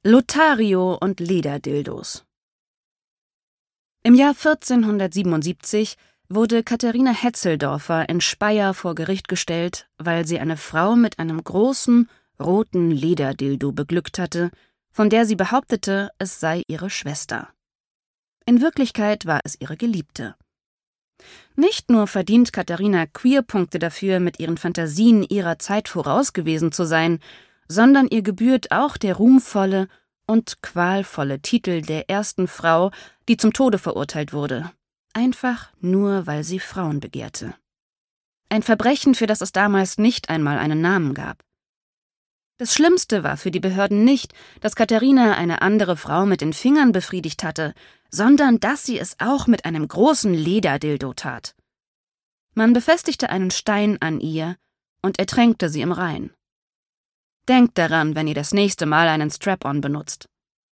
Lothario und Lederdildos. Im Jahr 1477 wurde Katharina Hetzeldorfer in Speyer vor Gericht gestellt, weil sie eine Frau mit einem großen, roten Lederdildo beglückt hatte, von der sie behauptete, es sei ihre Schwester. In Wirklichkeit war es ihre Geliebte. Nicht nur verdient Katharina Queerpunkte dafür, mit ihren Fantasien ihrer Zeit voraus gewesen zu sein, sondern ihr gebührt auch der ruhmvolle und qualvolle Titel der ersten Frau, die zum Tode verurteilt wurde, einfach nur, weil sie Frauen begehrte. Ein Verbrechen, für das es damals nicht einmal einen Namen gab. Das Schlimmste war für die Behörden nicht, dass Katharina eine andere Frau mit den Fingern befriedigt hatte, sondern dass sie es auch mit einem großen Lederdildo tat. Man befestigte einen Stein an ihr und ertränkte sie im Rhein. Denkt daran, wenn ihr das nächste Mal einen Strap-on benutzt.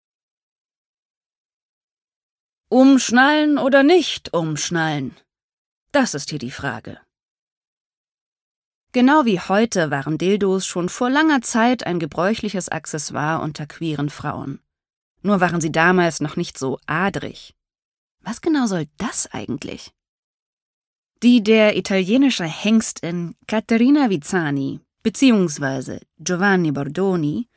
Umschnallen oder nicht umschnallen? Das ist hier die Frage. Genau wie heute waren Dildos schon vor langer Zeit ein gebräuchliches Accessoire unter queeren Frauen. Nur waren sie damals noch nicht so adrig. Was genau soll das eigentlich? Die der italienische Hengstin Caterina Vizzani bzw. Giovanni Bordoni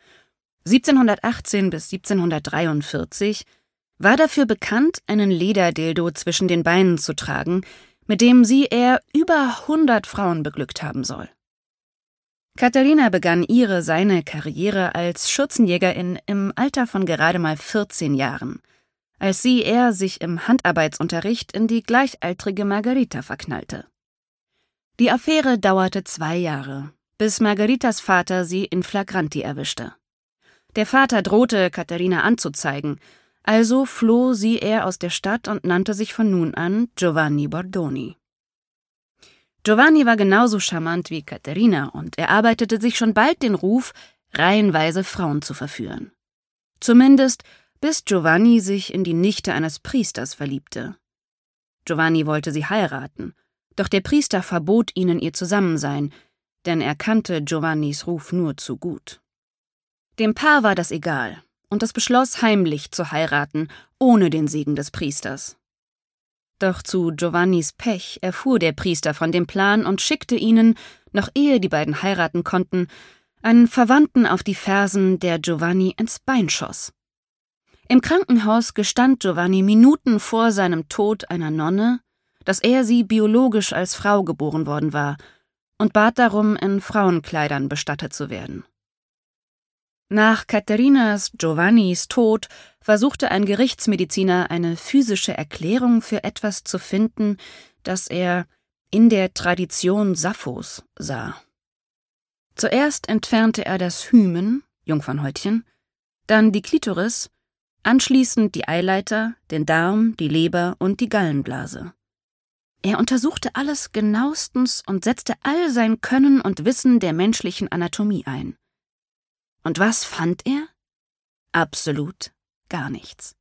1718 bis 1743 war dafür bekannt, einen Lederdildo zwischen den Beinen zu tragen, mit dem sie über 100 Frauen beglückt haben soll. Katharina begann seine Karriere als Schürzenjägerin im Alter von gerade mal 14 Jahren, als er sich im Handarbeitsunterricht in die gleichaltrige Margherita verknallte. Die Affäre dauerte 2 Jahre, bis Margheritas Vater sie in flagranti erwischte. Der Vater drohte, Katharina anzuzeigen, also floh sie aus der Stadt und nannte sich von nun an Giovanni Bordoni. Giovanni war genauso charmant wie Katharina und erarbeitete sich schon bald den Ruf, reihenweise Frauen zu verführen. Zumindest bis Giovanni sich in die Nichte eines Priesters verliebte. Giovanni wollte sie heiraten, doch der Priester verbot ihnen ihr Zusammensein, denn er kannte Giovannis Ruf nur zu gut. Dem Paar war das egal, und es beschloss, heimlich zu heiraten, ohne den Segen des Priesters. Doch zu Giovannis Pech erfuhr der Priester von dem Plan und schickte ihnen, noch ehe die beiden heiraten konnten, einen Verwandten auf die Fersen, der Giovanni ins Bein schoss. Im Krankenhaus gestand Giovanni Minuten vor seinem Tod einer Nonne, dass sie biologisch als Frau geboren worden war, und bat darum, in Frauenkleidern bestattet zu werden. Nach Giovannis Tod versuchte ein Gerichtsmediziner eine physische Erklärung für etwas zu finden, das er in der Tradition Sapphos sah. Zuerst entfernte er das Hymen, Jungfernhäutchen, dann die Klitoris, anschließend die Eileiter, den Darm, die Leber und die Gallenblase. Er untersuchte alles genauestens und setzte all sein Können und Wissen der menschlichen Anatomie ein. Und was fand er? Absolut gar nichts.